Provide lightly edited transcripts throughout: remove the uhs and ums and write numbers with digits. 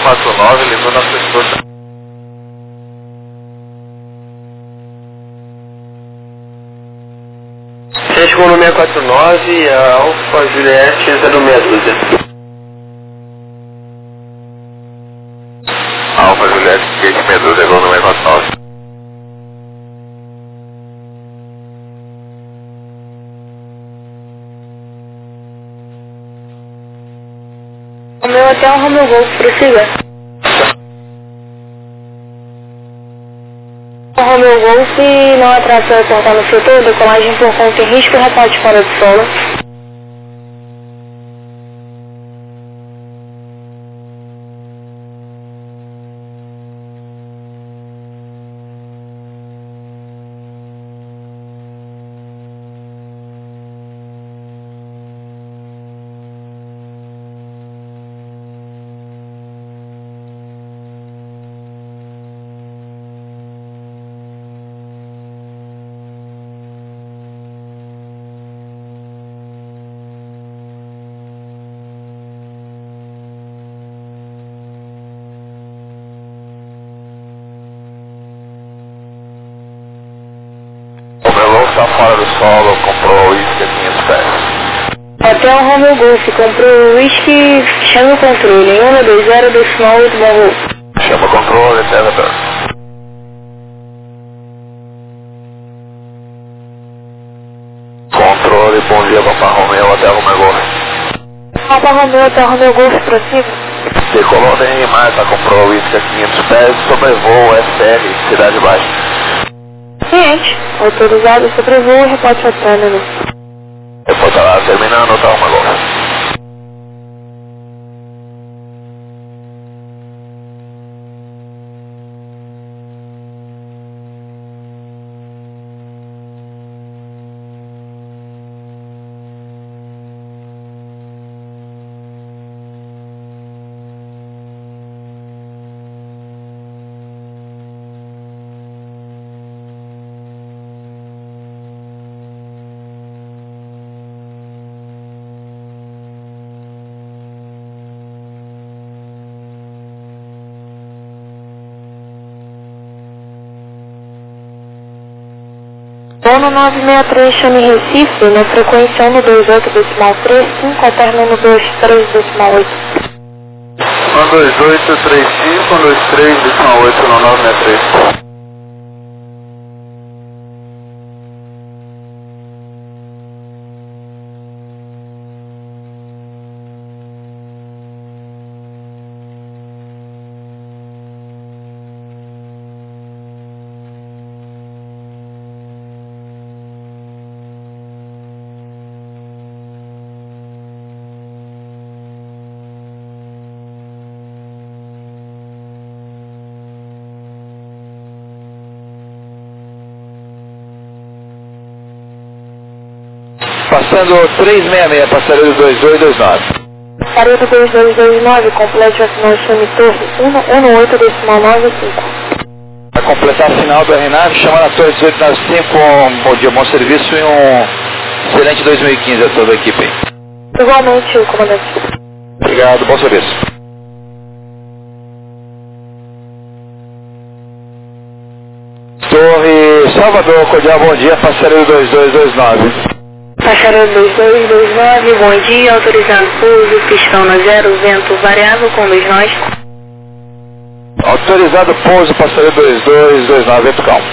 649, ligou na sua esposa. Chegou no 649, a Alfa Juliette 0612. Alfa Juliette, Gate Medusa, ligou no 649. O meu hotel Romeo Golf, prossiga. O Romeo Golf não atrasa a portar no setor, decolagem por conta em risco e reporte fora do solo. O meu está fora do solo, comprou o isca 500 pés. Hotel Romeo Golf, comprou whisky, chama o controle, 120 decimal 8 Morro. Chama o controle, César. Controle, bom dia, Papa Romeu, até Romeu Golf. Papa Romeo, Hotel Romeo Golf, prossiga. Decolou em Marta, comprou o isca 500 pés, sobrevoo SR, Cidade Baixa. Cliente, autorizado, sobrevoo, reporte ao término. Depois tá lá terminando, tá Romeu Golf. Dono 963, chame Recife, na frequência 128 decimal 35, alterno 123 decimal 8. 12835, 123, decimal 8, no 963. Passando 366, passaredo 2229. Passaredo 2229, complete o final chame Torre 118 decimal 95. Para completar a final do RNAV, chamando a Torre 1895, bom dia, bom serviço e um excelente 2015 a toda a equipe. Igualmente, o comandante. Obrigado, bom serviço. Torre Salvador, cordial, bom dia, passaredo 2229. Passaredo 2229, bom dia, autorizado pouso, pistão na 0, vento variável com 2 nós. Autorizado pouso, passaredo 2229, vento calmo.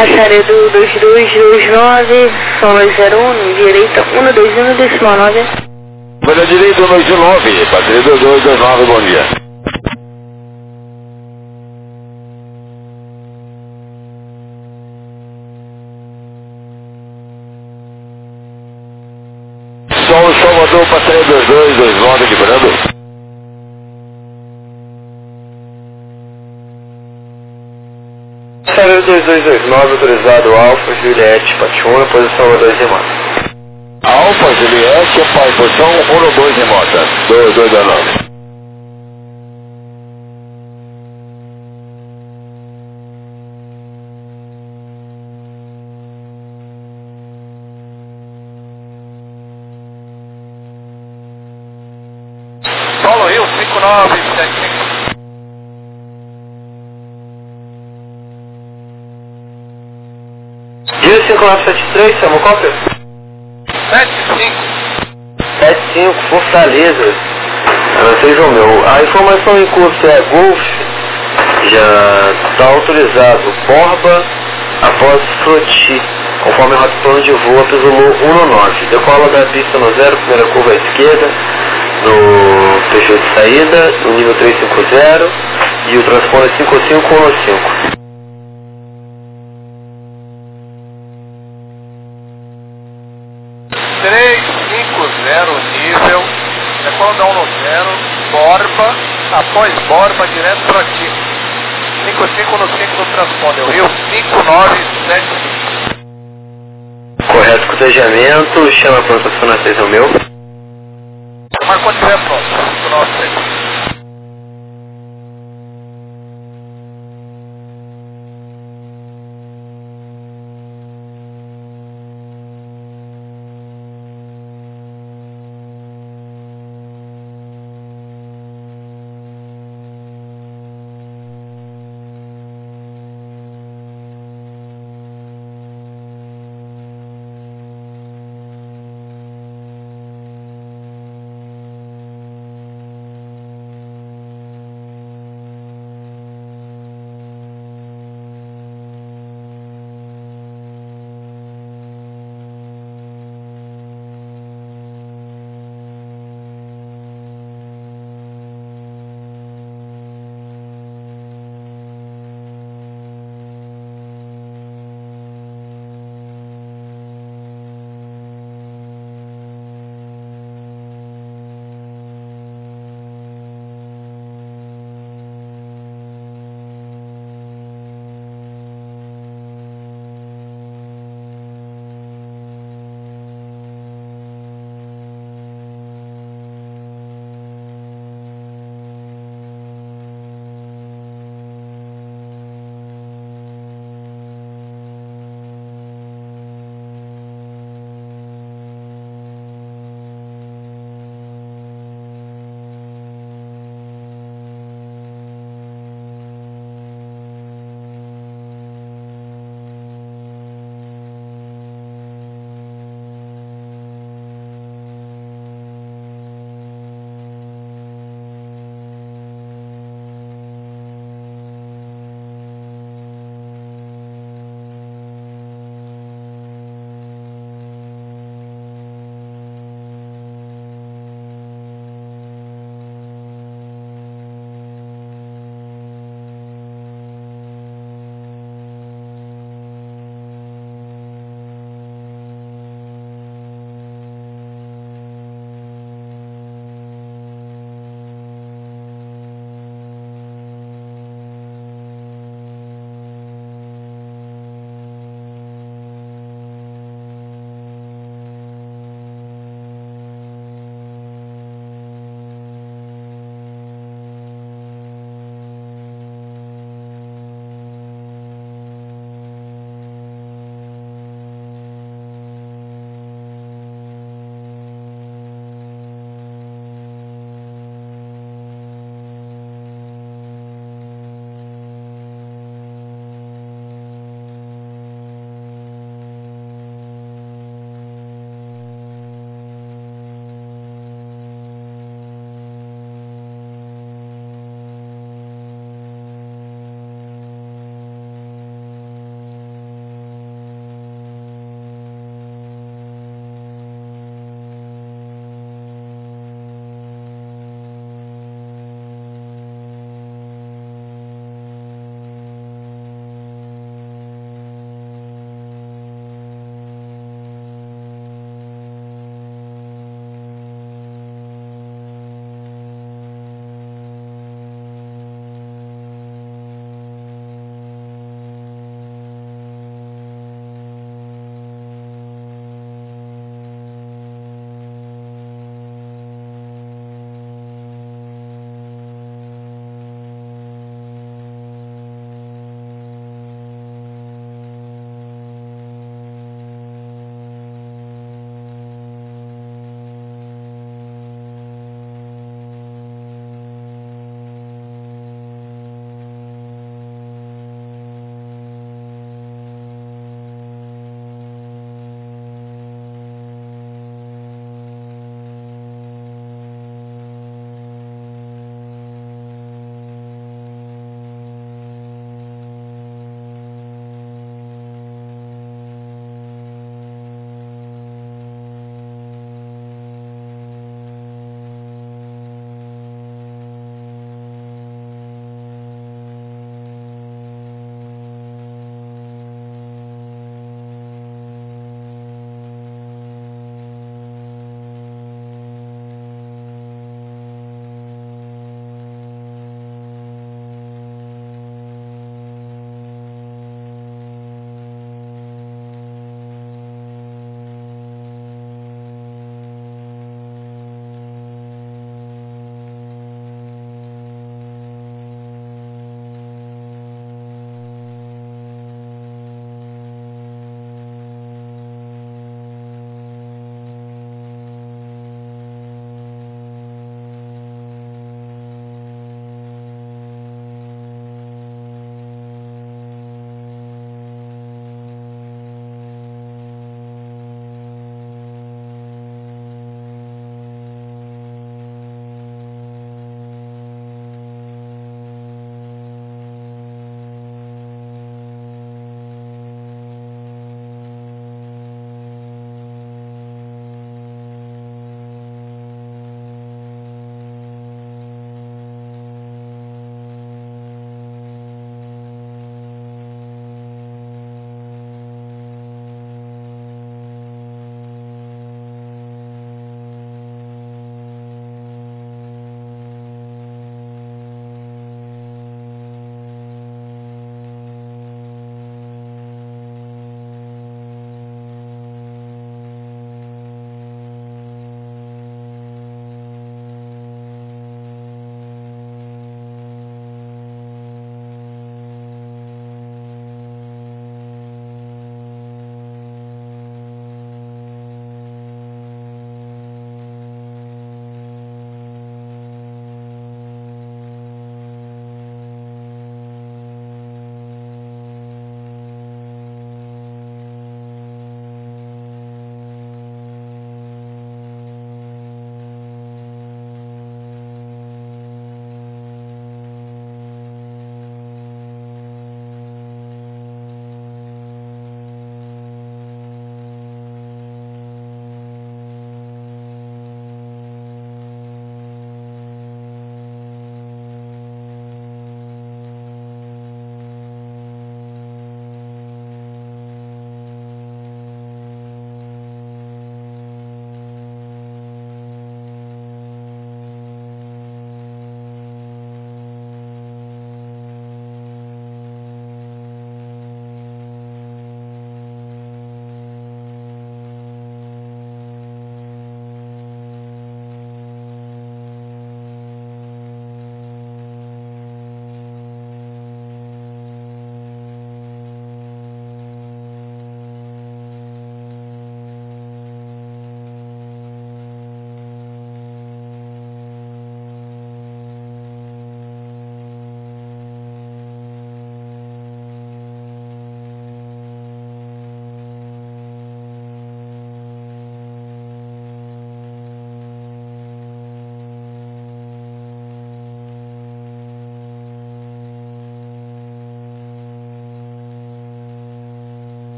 Passaredo 2229, São 201, direita 121, decimal 9. Número direito 129, Passaredo 2229, bom dia. Sol Salvador, Passaredo 2229, liberando. Passaredo 2229, autorizado Alfa, Juliette, Pationa, posição 2 remota. Alfa, Juliette, posição 1-2 remota, 2229. Paulo Rio, 5975. Dia 5973, Samocópia? 75, Fortaleza. Sejam meu. A informação em curso é Golf, já está autorizado. Borba após Floti, conforme o plano de voo, apresumiu 1-9. Decola da pista no 0, primeira curva à esquerda, no fechou de saída, no nível 350, e o transponder 5515. 350 nível, decola da 1-0, Borba, após Borba, direto para aqui. 55 no 5 do transponder, Rio 5975. Correto, cotejamento, chama a plantação na 6 meu. Mas quando tiver pronto, 5975.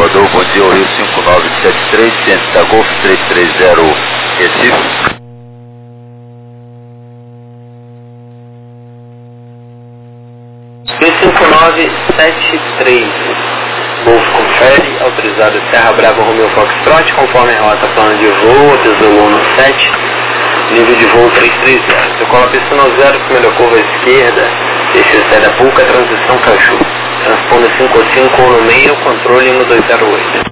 Salvador, bom dia, o Rio 5973, centro da Golf 330, Recife. Rio 5973, Golf confere, autorizado Serra Brava Romeo Foxtrot, conforme a rota plano de voo, Tesouro 17, nível de voo 330. Decola pista no 0, primeira curva à esquerda, desce da Puca, transição Caju. Transponder 55 no meio, controle 1208.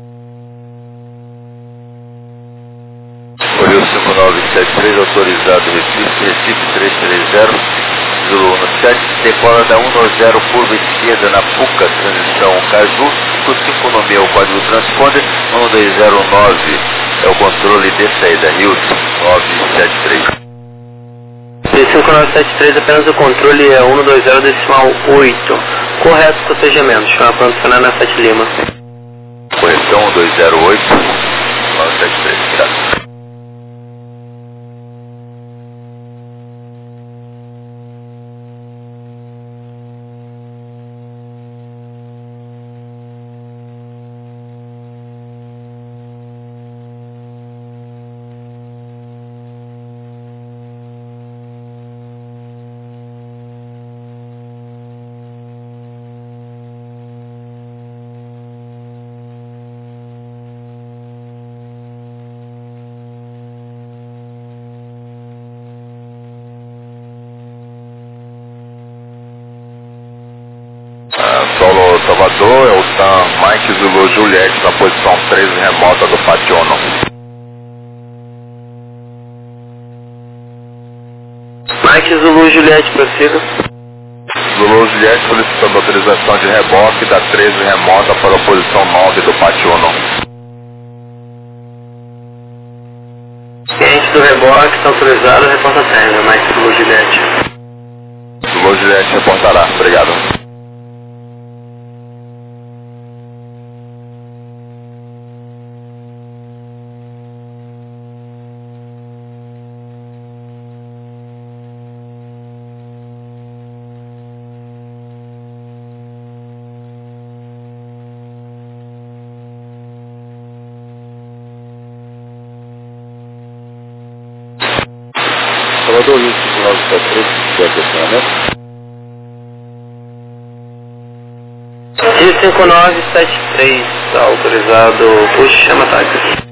O Rio 5973, autorizado Recife 330, Zulu 17, decola da 190, curva esquerda na Puca, transição Caju, 55 no meio, código transponder, 1209, é o controle de saída, Rio 5973. 5973, apenas o controle é 120,8. Correto, cotejamento. Chama para funcionar na 7 Lima. Correção 1208, 973, obrigado. Solo Salvador, é o TAM Mike Zulu Juliette na posição 13 remota do Pationo. Mike Zulu Juliette, prossiga. Zulu Juliette solicitando autorização de reboque da 13 remota para a posição 9 do Pationo. Cliente do reboque está autorizado, reporta a término. Mike Zulu Juliette. Zulu Juliette reportará, obrigado. Salvador, Rio 5973, estacionamento. Rio 5973, está autorizado. Puxa, chama táxi.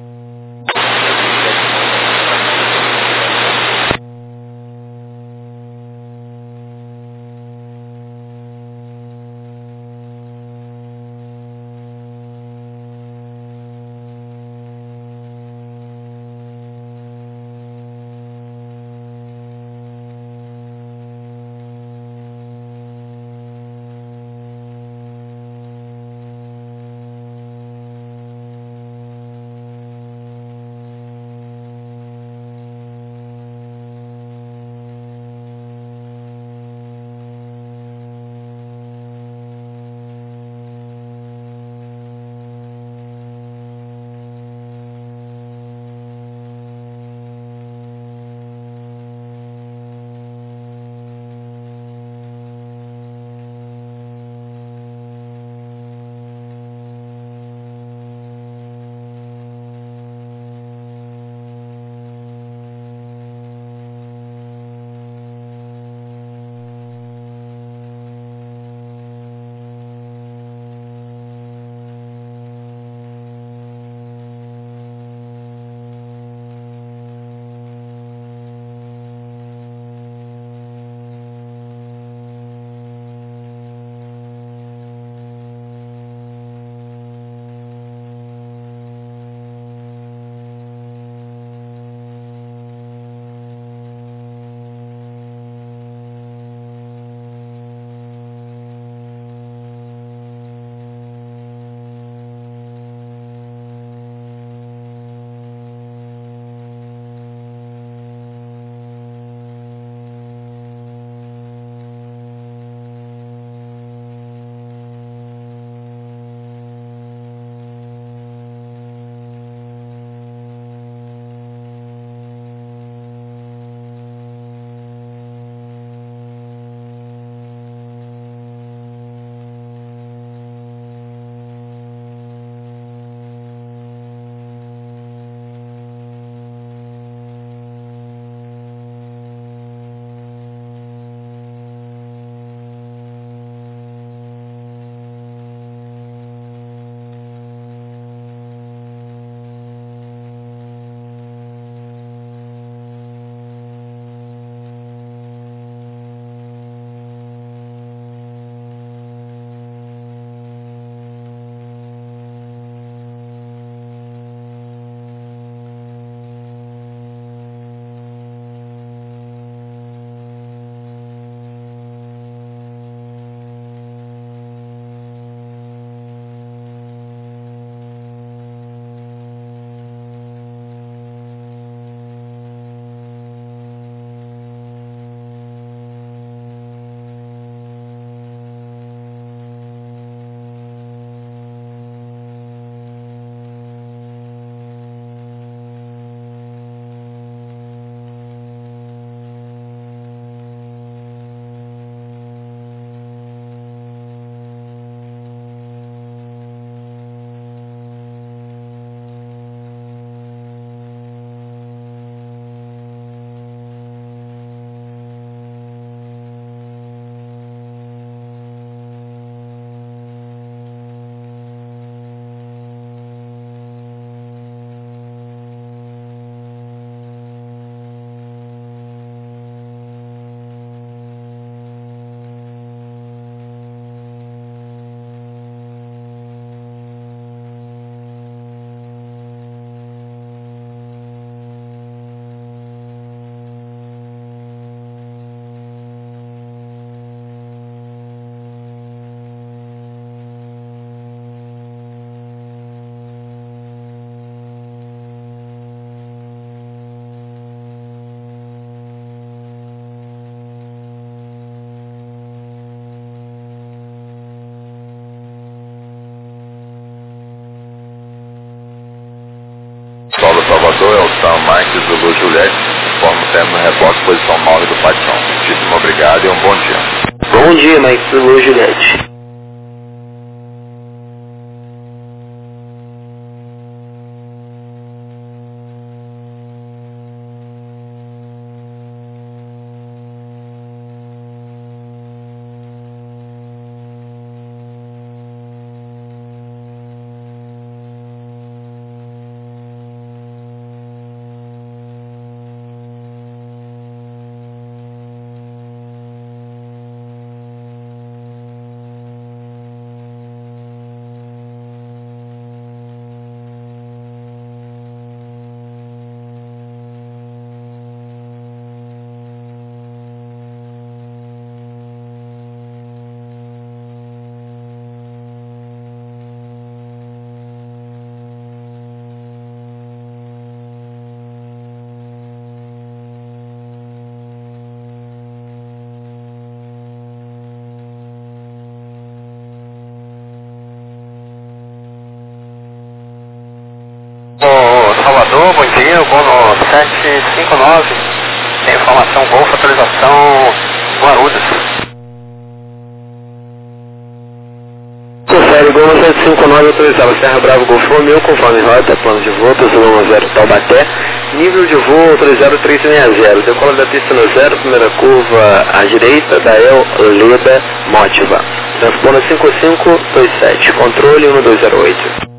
Mike, Zulu Juliette, informa o término reboque, posição 9 do patrão. Muitíssimo obrigado e um bom dia. Bom dia, Mike, Zulu Juliette. Salvador, bom dia, o voo no 759, tem informação Golfo, atualização Guarulhos. Confere, Gol 759 autorizado, Serra Bravo Golfo Romeu, conforme rota, plano de voo, Zulu 0 Taubaté, nível de voo autorizado 360, decola da pista no 0, primeira curva à direita, Dael Leda Motiva, transponda 5527, controle 1208.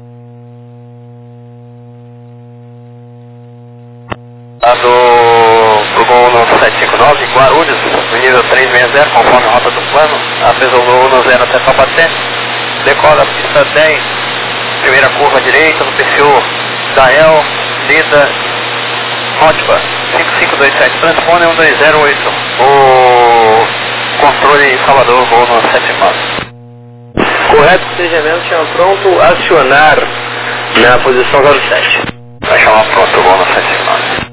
Pro voo no 759, Guarulhos, no nível 360, conforme a rota do plano, apresentou no 0 até Taubaté, decola a pista 10, primeira curva à direita, no perfil Dael, Lida, Motiva, 5527, transpone 1208, o controle Salvador, voo no 759. Correto, procedimento, chama pronto, acionar na posição 07. Vai chamar pronto, voo no 759.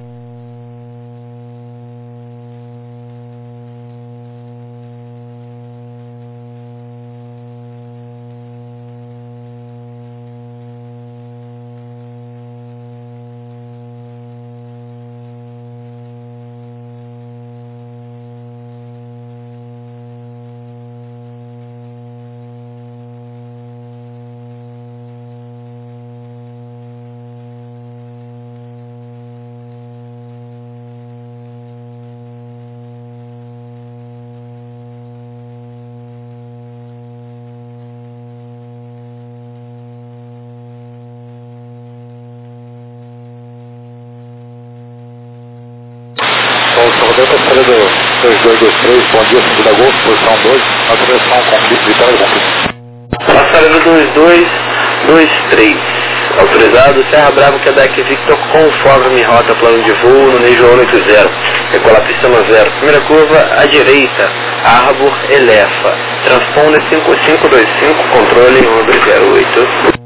Salvador, passageiro do 2223, bom dia, segunda Golfo, posição 2, na direção conflito, Vitória conflito. Passageiro 2223, autorizado, Serra Bravo, Quebec Victor, conforme rota, plano de voo, no nível 180, decola pista no 0, primeira curva à direita, Arbor Elefa, transponder 5525, controle 1208.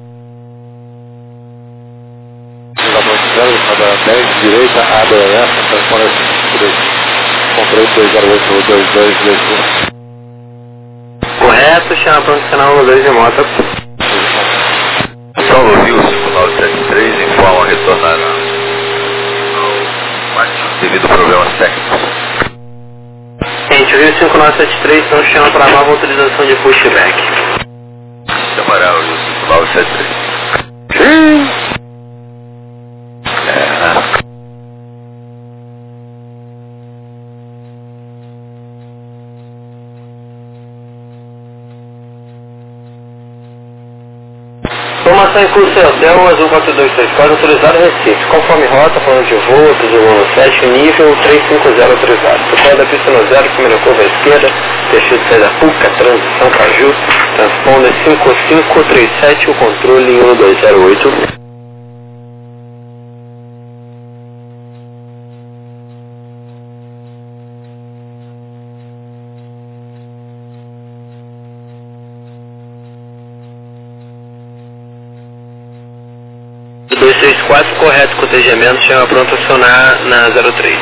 Cada 10, direita, abre a essa, transponder 523, controle 208, 2221. Correto, chama pronto, canal 2 de moto. Saulo Rio 5973 informa retornar devido a problemas técnicos. Gente, o Rio 5973 então chama para nova autorização de pushback. Chamará o Rio 5973. Informação em curso é Hotel Azul 4234, autorizado Recife, conforme rota, plano de voo, Zulu 7, nível 350 autorizado. Decola da pista no 0, primeira curva à esquerda, perfil de saída Puca, transição Caju, transponder 5537, o controle 1208. O 234, correto, cotejamento, chama pronto a acionar na 03.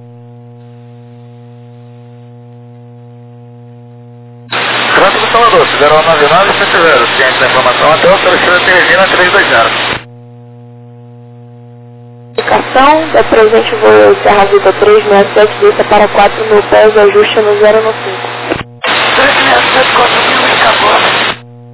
Trânsito do Salvador, 0199 ciente da informação até o Sorocaba Teresina 320. informação, da presente voo Serra Vida 367, desça para 4.000 pés, ajuste no 0 no 5. 367, 4.000 e acabou.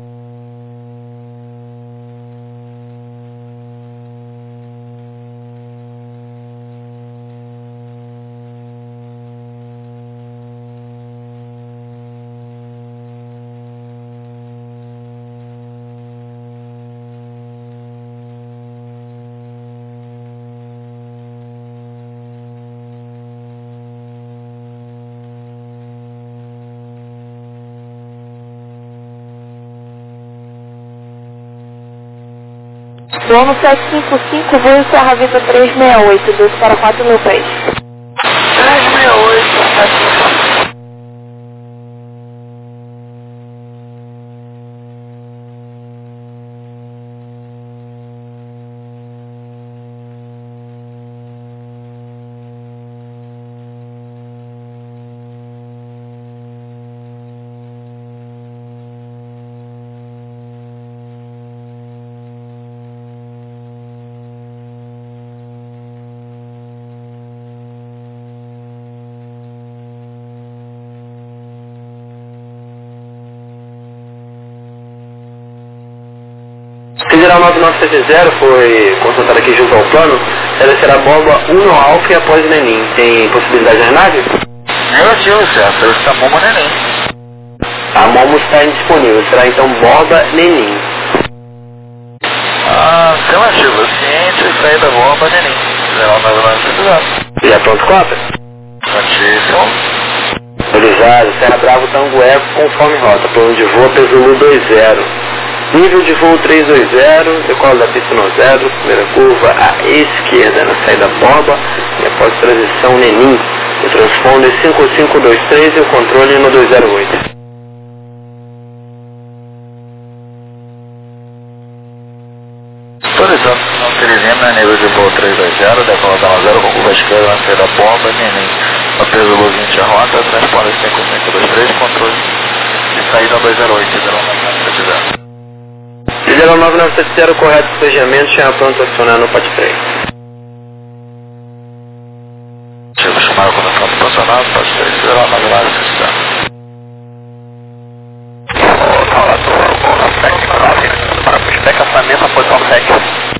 Voo no 755, voo Serra Vida 368, desça para 4.000 pés. 368, 755. Federal 9970 foi consultada aqui junto ao plano, ela será bomba 1 no Alfa e após o Nenim. Tem possibilidade de renagem? Negativo, certo. Eu está bomba neném. A Momo está indisponível, será então bomba Nenim. Afirmativo. Ciente, saída bomba neném. Federal 9970. E a pronto cota? Notícia. Autorizado, Serra Bravo Tango Eco, conforme rota, plano de voo Pesulu 20. Nível de voo 320, decola da pista no 0, primeira curva à esquerda na saída borba e após transição Nenim, o transponder 5523 e o controle no 208. Autorizado, não Teresina, nível de voo 320, decola da 0 com curva esquerda na saída borba, Nenim, a Pesulu 20 a rota, transponder 5523, controle de saída 208, 0970. Federal 9970, correto despejamento, chama pronto a acionar no PAT 3. Chego chamado quando pronto posicionado, PAT 3, Federal 9970. Para pushback, afamento, a posição 7.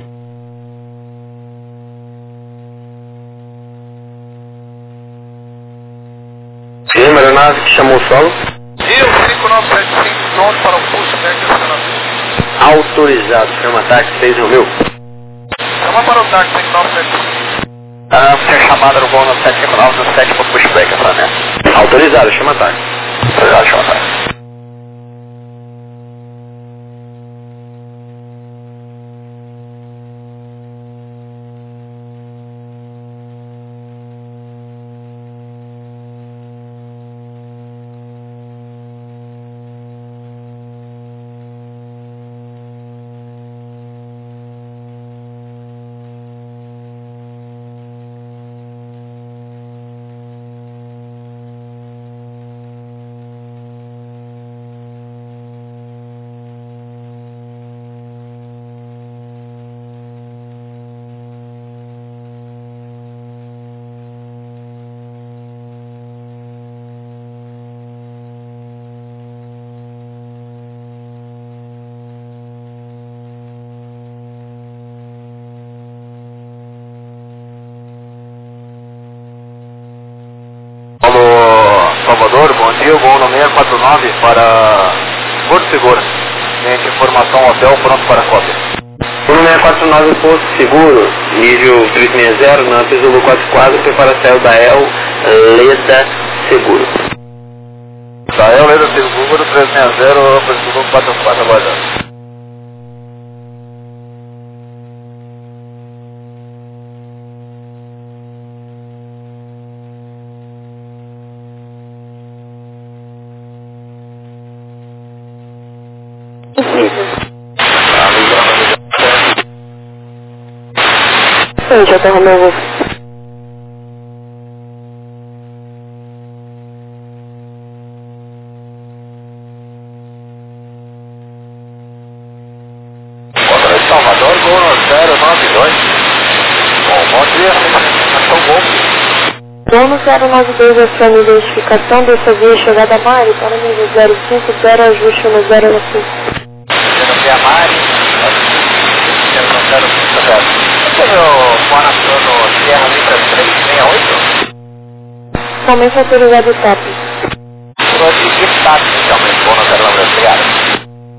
Sim, aeronave que chamou o solo. Rio 5975, pronto para o pushback, acionamento. Autorizado, chama táxi 6 Romeu. Chama para o táxi 5975. Ser chamada no voo no 759 para pushback, afamento. Autorizado, chama táxi. Autorizado, chama táxi. Salvador, bom dia, voo no 649 para Porto Seguro. Gente, informação hotel, pronto para cópia. Voo 649 Porto Seguro, nível 360, na Pesulu 44, prepara a saída da El Leda Seguro. Da El Leda Seguro, 360, Pesulu 44, aguardando. Sim, já tá Romeu. Salvador, voo no 092. Bom dia. Gol no 092 aciona identificação dessa via chegada a Mari para nível 050, ajuste no 095. Via Mari, 050. Você tem o Guanaçano Sierra Libra 368? Somente autorizado o TAP. Estou aqui de TAP, inicialmente, bom na 093, obrigado.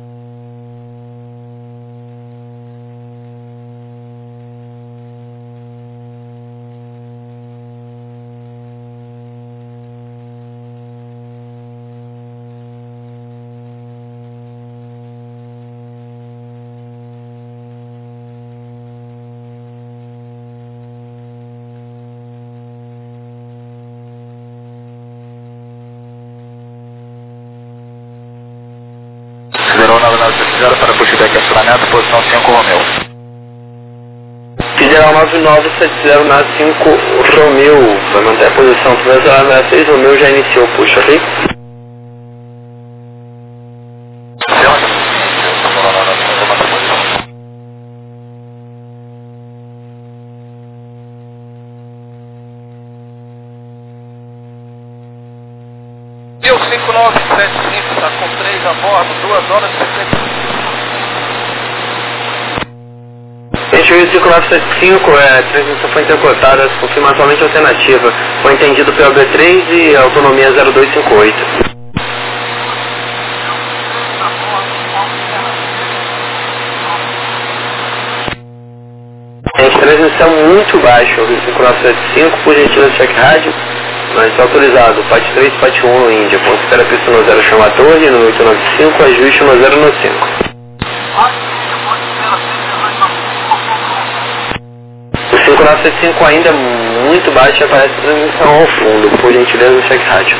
Para pushback acionamento, posição 5 Romeu. Federal 9970 na 5 Romeu, vai manter a posição 306 Romeu, já iniciou o push, ok? E o 5975 está com 3 a bordo, 2 horas e 60. Gente, o 5975, a transmissão foi intercortada, confirma somente alternativa. Foi entendido pelo B3 e autonomia 0258. Gente, transmissão muito baixa, o 5975, por gentileza check rádio. Mas está autorizado, PAT 3, PAT 1 no Índia. Ponto espera pista no 0 chama a torre, no 895, ajuste no 095. O 5975 ainda muito baixo, aparece transmissão ao fundo, por gentileza check rádio.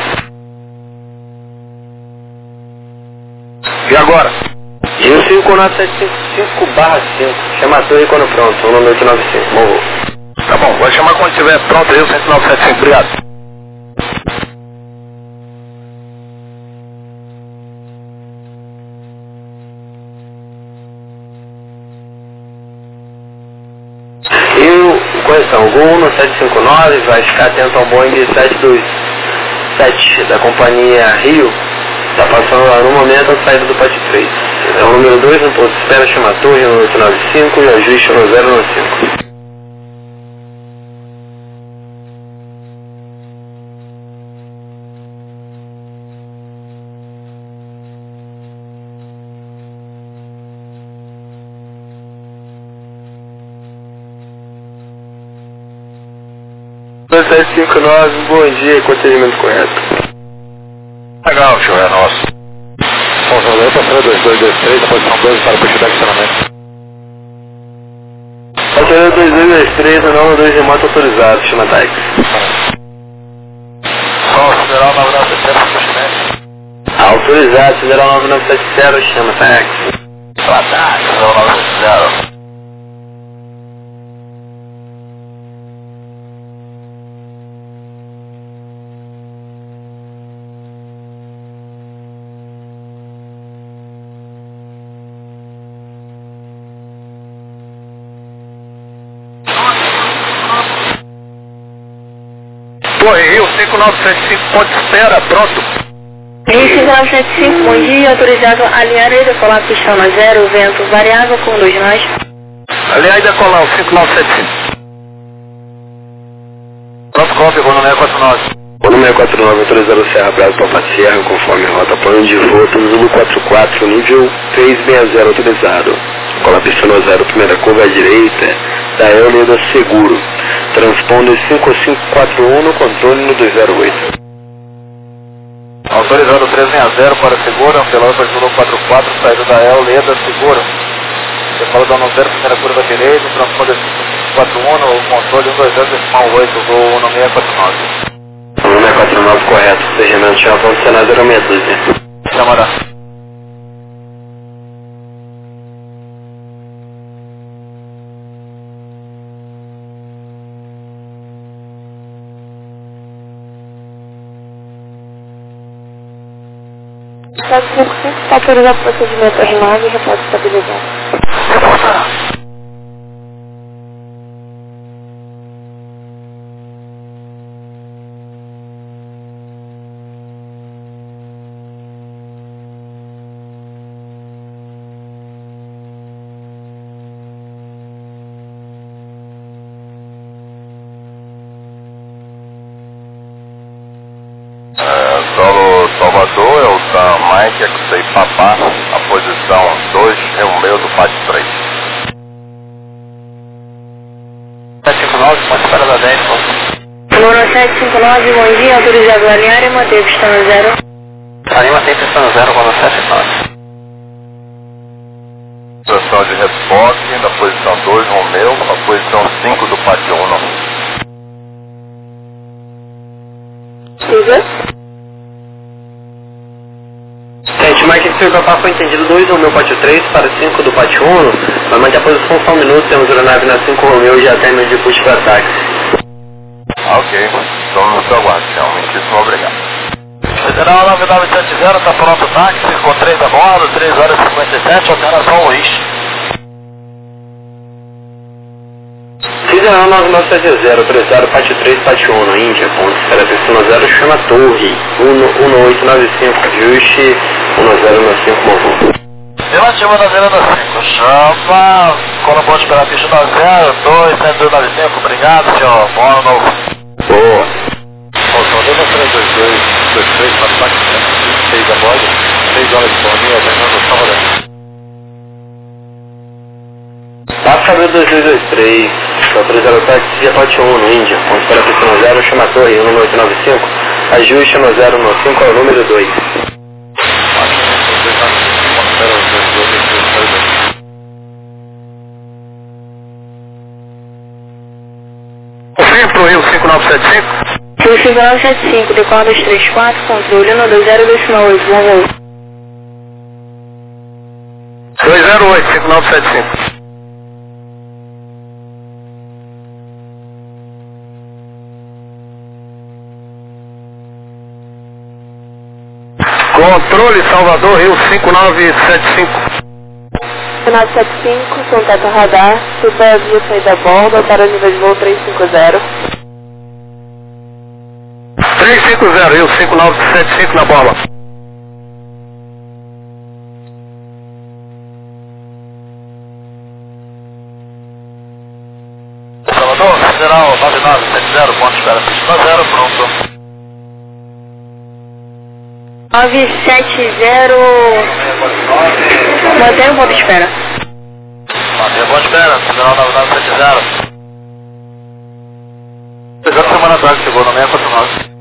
E agora? E o 59755/5, chama a torre quando pronto, o número 895, morro. Tá bom, vai chamar quando estiver pronto aí o 5975, obrigado. Correção, Gol no 759, vai ficar atento ao Boeing 727 da companhia Rio, está passando lá no momento a saída do PAT 3. É o número 2 no ponto de espera, chama a torre no 895 e ajuste no 095. Bom 759, bom dia, com atendimento correto. Legal, show, é nosso. Controlador passando 2223, posição 12 para pushback acionamento. Passando 2223, o nome 2 remoto autorizado, chama táxi. Federal 9970, pushback. Autorizado, Federal 9970, chama táxi. Federal 9970. Torre Rio 5975, ponto de espera, pronto. Rio 5975, bom dia, autorizado a alinhar e decolar a pista na 0, vento variável com 2 nós. Alinhar e decolar o 5975. Pronto, cópia, vou no 649. Vou no 649, autorizado Serra Bravo Papa Sierra, conforme rota plano de voo, Zulu 44, nível 360 autorizado. Cola a pista no 0, primeira curva à direita, da Eulida Seguro. Transponder 5541 no controle no 208. Autorizado 360 para seguro, Antelope Zulu 44, saída da Eulida Seguro. Você fala da 90, primeira curva à direita, transponder 5541 no controle 120.8 do 649. O 649 correto, regimento de Japão do Senado era meia dúzia. Chamará. Estado 55, está autorizado o procedimento R9 e repórter estabilizado. Mike, X-Ray Papá, a posição 2, Romeu do Pátio 3. 759, pode espera da 10, pô. Luna 759, bom dia, autorizado a alinhar e manter pista no 0. Anima sempre está no 0, quando 759. Posição de reboque, na posição 2, Romeu, a posição 5 do Pátio 1. Siga. Gente, Mike X-Ray Papá foi entendido 2 Romeu Pátio 3 para 5 do Pátio 1. Vai manter a posição só um minuto, temos aeronave na 5 Romeu e já termina de push para táxi. Ok, estamos no seu aguardo, senhor. Muitíssimo obrigado. Federal 9970, está pronto o táxi, com 3 a bordo, 3 horas e 57, alteração Luiz. Federal 9970, autorizado Pátio 3, Pátio 1, Índia, ponto espera pista 0, chama Torre, 1895, ajuste, 1095, Morro. Relativo na 095, chama, quando pode esperar a pista 90, 295, obrigado, senhor, bom novo. Boa. Faltam 2322, para o táxi 26 a bordo, 6 horas de boninha, terminando no sábado. Passa 2223, autorizado táxi a Pátio 1, no Índia, ponto espera pista 0, chama Torre, 1895, ajuste 1095 ao número 2. Confirme pro Rio 5975. Rio 5975, decola 234, controle 120,8, bom voo. 208, 5975. Controle Salvador, Rio 5975. 5975, contato radar, super via saída a bordo, para o nível de voo 350. 350, Rio 5975 na bola. Salvador, Federal 9970, ponto espera, pista 0, pronto. 970, mantém o ponto de espera. Mantém o ponto de espera, Federal 9970. Pegando semana atrás, chegou no 649.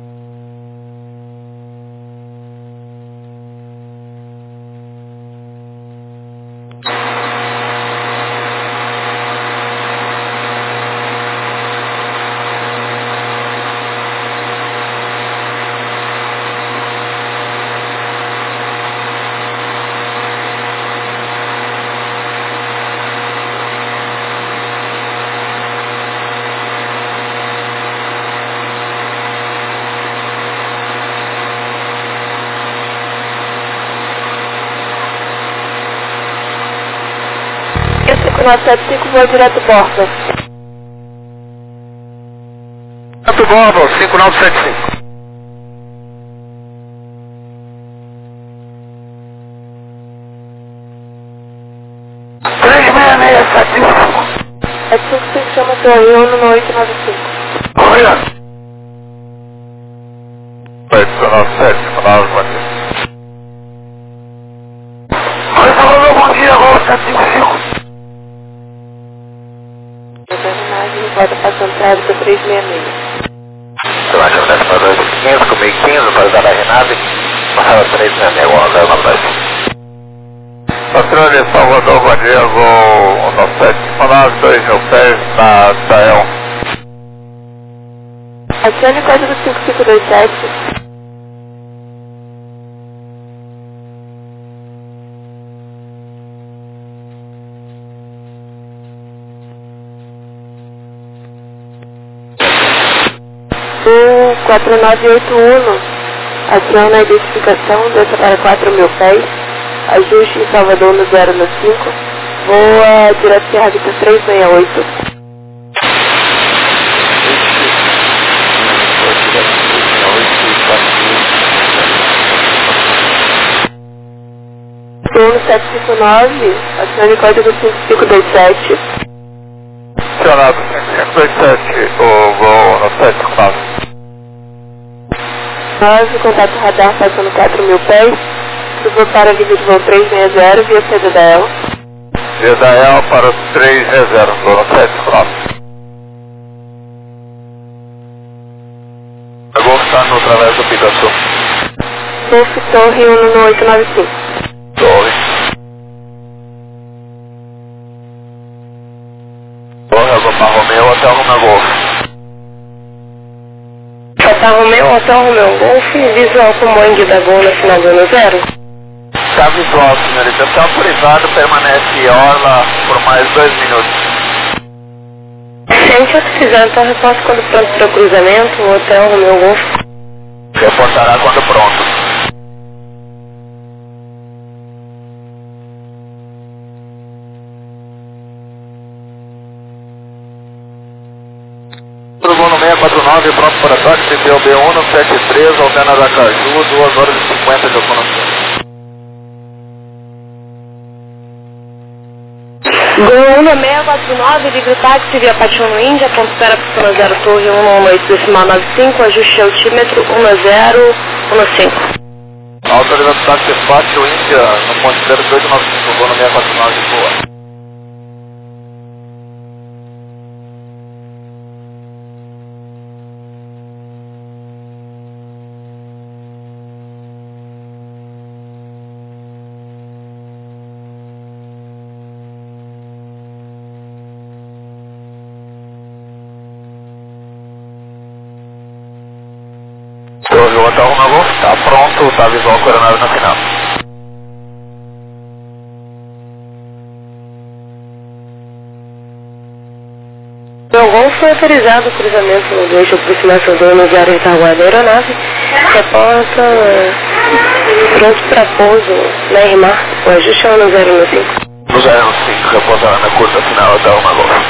Eu 5975, vou direto bordo. Direto bordo, 5975. É 55, chama Torre 1895. Olha! 897, bom dia. Oi, Salvador, bom dia, agora 755. Volta para a entrada do 366. Vai jogar para 215, comigo 15, para dar a Renave. Passava 366, andando na praia. Controle Salvador, bom dia, voo 197, 2 mil pés na Tael. Adicione código 5527. O 4981, aciona a identificação, desça para 4 mil pés, ajuste em Salvador no 095, voa direto Serra Vista 368. Turno 759, acione código 5527. Acionado 5527, o voo 979. 9, contato radar passando 4 mil pés, Subo para a vida de voo 360 via CDDL. Via da El para o 360, Zona 759. A Golf está no Travesso do Picasso. Golf Torre 1 no 895. Torre. Torre, Alfa Romeo, Hotel Romeo Golf. Hotel Romeo, Hotel Romeo Golf, visual com Boeing da Gol na final do ano 0. Está visual, senhorita. Está autorizado, permanece em orla por mais 2 minutos. Gente, autorizado, então reporte quando pronto para o cruzamento, o Hotel Romeo Golf. Reportará quando pronto. Voo no 649, pronto para toque, CPOB1 no 73, Alpena da Caju, 2 horas e 50 de autonomia. Gol 1 649, livre táxi via Patinho no Índia, ponto espera para 10 Torre 118,95, ajuste altímetro 1015. Autorizado táxi Pátio Índia, no ponto espera 295, voo no 649 de boa. Torre, o Hotel Romeo está pronto, está visual com a aeronave na final. O Gol foi autorizado o cruzamento no eixo aproximação do ano 0 retaguarda da aeronave. Reporta pronto para pouso na RMAR, o ajuste é o 1015. No 015, reportará na curta final Hotel Romeo.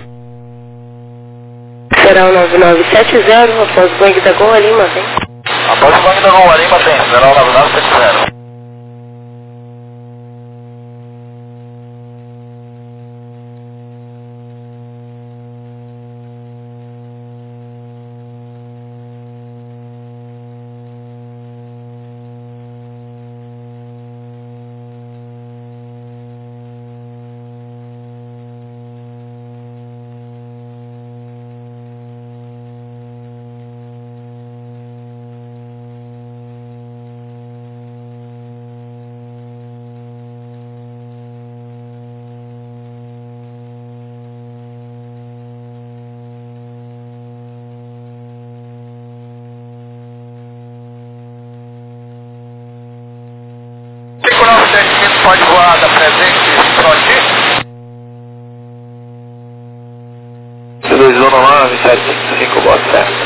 Será o 9970, após o Boeing da Gol Lima, vem. Após o Boeing da Gol Lima, tem, será o 9970. Pode voar da presente Prodi. 219, 755, bota certo.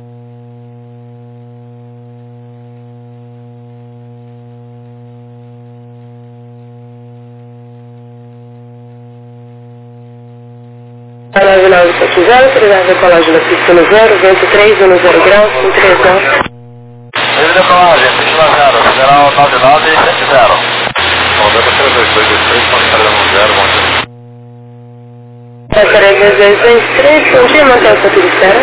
A 9970, autorizado decolagem da pista no 0, vento 3, 10 graus, com 3 graus. Livre decolagem, pista no 0, general 9970. Rodando 32223, pode carregar no 0, bom dia. Passaria 2223, bom dia, mantém o ponto de espera.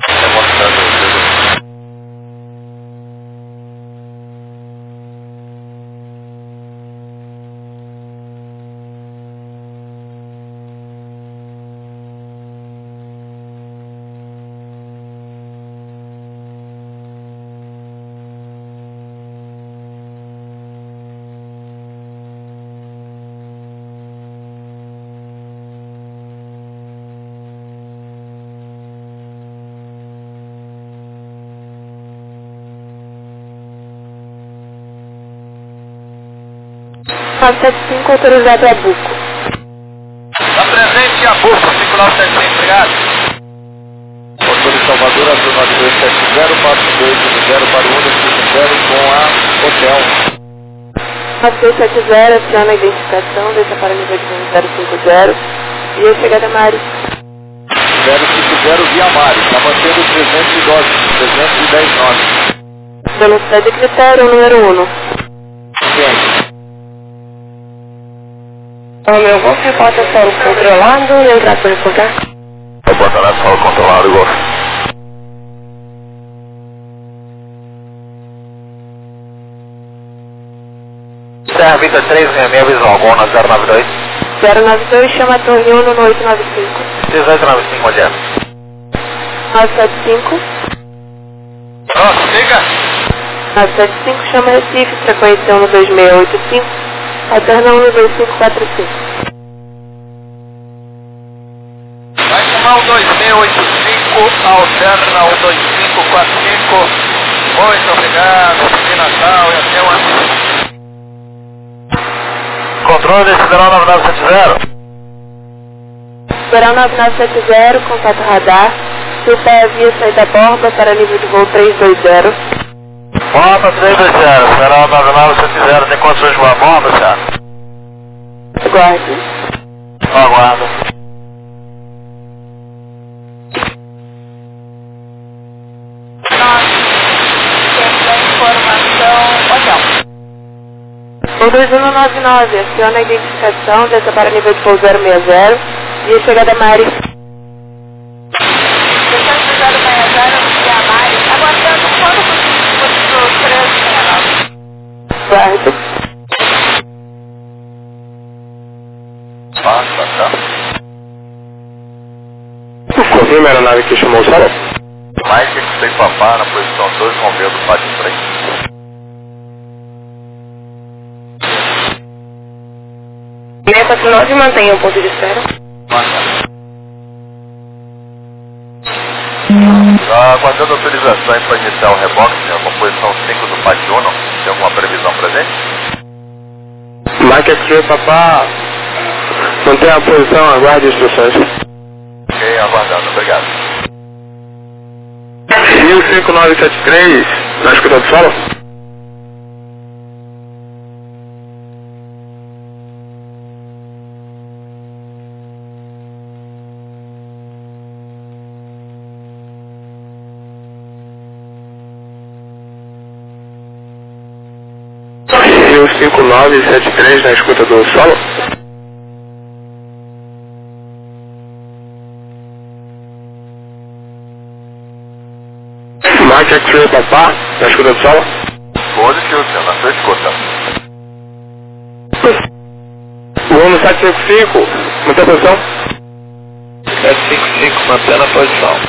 Passo 75, autorizado a Buco. Na presente a Buco, 5975, obrigado. Motor de Salvador, azul 9270, passo 210 para o 150 com a Hotel. Passo 270, aciona a identificação, deixa para nível de 050 e a chegada Mari. 050 via Mari, está batendo 310 nomes. Velocidade de critério, número 1. Ciente. O meu Golf reporta solo controlado, entrar para reportar. Reportará solo controlado, Golf. Serra Vita 366 visual, Gol na 092. 092, chama a torre 1 no 895. 1895, onde é? 975. Nossa, liga! 975, chama Recife, frequência 1 no 2685, alterna 1 no 2545. Vai tomar o 2685, alterna o 2545. Muito obrigado, Feliz Natal e até o ano. Controle Sideral 9970. Sideral 9970, contato radar. Super havia saído da borda para nível de voo 320. Borba 320, Sideral 9970, tem condições de voar borba, senhor? Aguarde. Aguardo. O 2199, aciona a identificação, desça para nível de voo 060 e a chegada a Mari. Descendo do 060, anunciar a Mari, aguardando quando possível o 369. Guardo. Confirma a aeronave que chamou o solo? Mike tem papá na posição 2, Romeu do pátio 3. 649, mantenha o ponto de espera. Aguardando autorizações para iniciar o reboque, senhor, com posição 5 do pátio 1, tem alguma previsão presente? Mike X-Ray, papá. Mantenha a posição, aguarde instruções. Ok, aguardando, obrigado. Rio 5973, na escuta do solo? Rio 5973, na escuta do solo? Mike X-Ray, papá, na escuta do solo? Positivo, senhor, na sua escuta. Voando 755, mantém a posição? 755, mantendo a posição.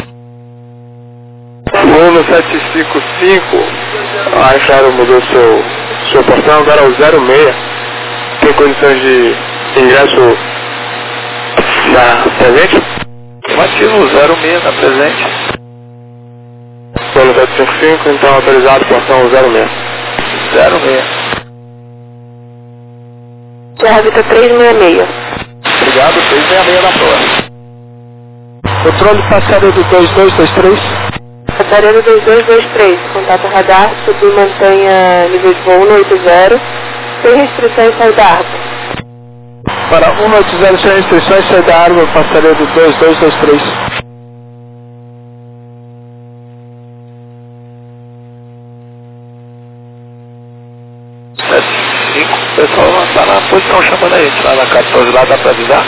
Voando 755, a Claro mudou sua porção, agora é o 06. Tem condições de ingresso na presente? Ativo 06 na presente. Voando 755, então autorizado porção 06. 06. Serra Vita 366. Obrigado, 366 na proa. Controle passaria do 2223. Passaredo 2223, contato radar, subir mantenha nível de voo 180, sem restrições sair da árvore. Para 180 sem restrições, sai da árvore, passaria do 2223. O pessoal está na posição chamando a gente, lá na 14, lá dá para avisar?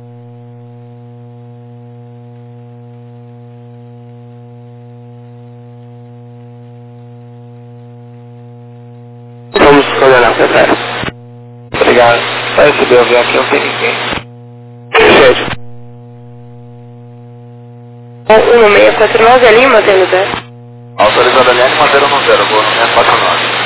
Vamos coordenar, prefere. Obrigado. Vai receber o avião aqui, não tem ninguém. Perfeito. 1649 ali, mantendo 0. Autorizado aliás, madeira no 0, vou no 649.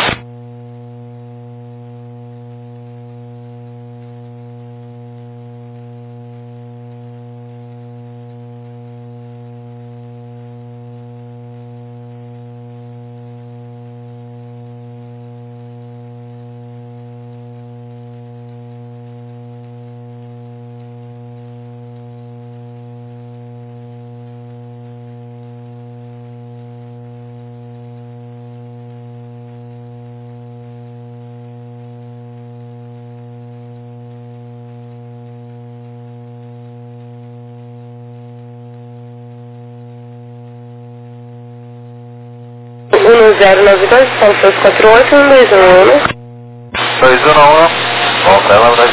No 092, Paulo 48, 121. 211, volta ela, Brasil.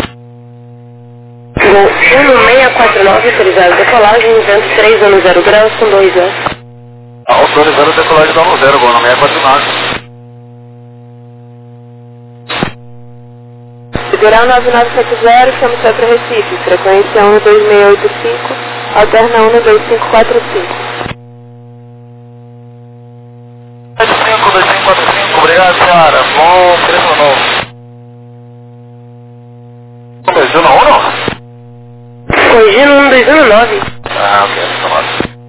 Voo 1649, autorizado decolagem, vento 310 graus com 2 S. Autorizando a decolagem da 10, vou no 649. Federal 9970, chama o para Recife, frequência 12685, alterna 12545. 2545, obrigado, senhora. Bom, preço novo. Corrigindo 1? Corrigindo 1219. Ah, ok, tomado.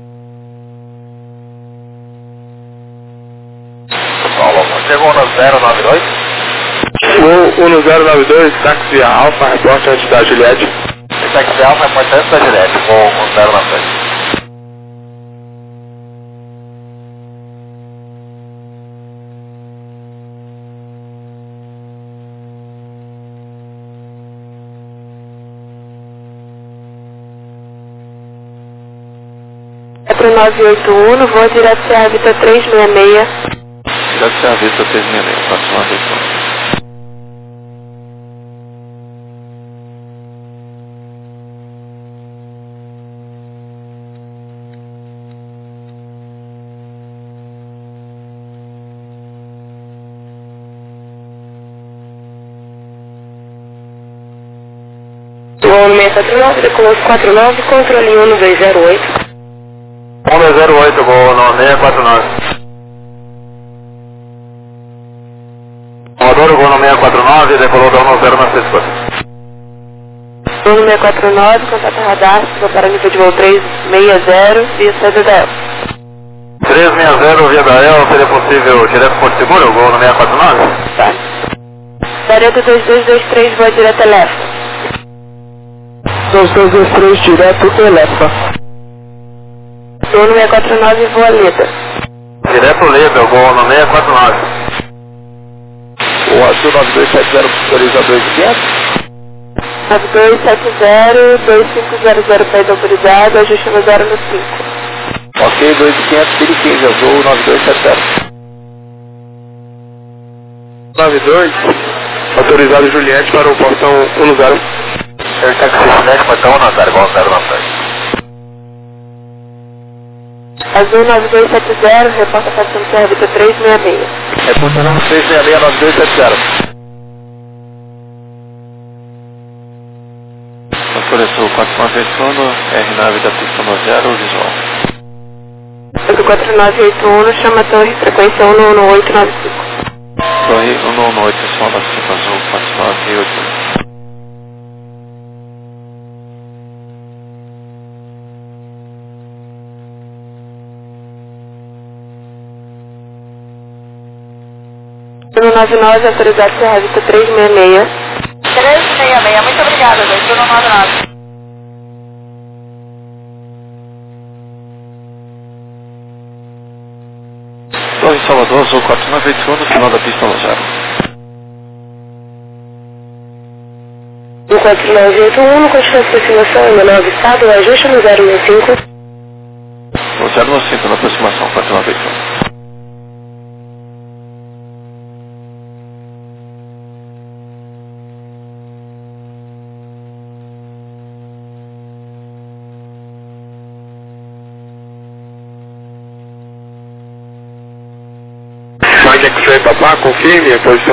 Paulo, chegou no 092? Chegou 1092, táxi Alfa, reporte antes da Juliette. Táxi Alfa, reporte antes da Juliette, com 092. É para 981, vou direto Serra Vista 366. Direto Serra Vista 366, próxima vez. Voo 649, decolou 49, controle 1208. 1208, vou no 649. Comodoro, vou no 649, decolou da 10 na Cisco. Voo 649, contato radar, vou para nível de voo 360, via CDDL. 360 via da EL, seria possível direto Porto Seguro, vou no 649? Tá. Vareta 2223, voo direto Elefa. 2223, direto Elefa. Voo no 649, voo Leda. Direto Leda, eu vou no 649. O azul 9270, autoriza 2500. 9270-2500 pede autorizado, ajuste no 0 no 5. Ok, 2500, Piri 15, azul 9270. 92, autorizado Juliette para o portão 10. Ele tá com 67, portão 10, igual 093. Azul 9270, reporta passando Serra Vista 366. Reportando 366, 9270. Autorizou 4981, R9 da pista 90, visual. 4981, chama a torre, frequência 11895. Torre 118, som da Cisco Azul 4981. Turno 99, autorizado Serra Vista 366. 366, muito obrigada, gente. Turno 99. Torre Salvador, Azul 4981, no final da pista 10. 14981, constante de aproximação em menor estado, ajuste no 065. 095 na aproximação, 4981. Mike X-Ray Papá, confirme a posição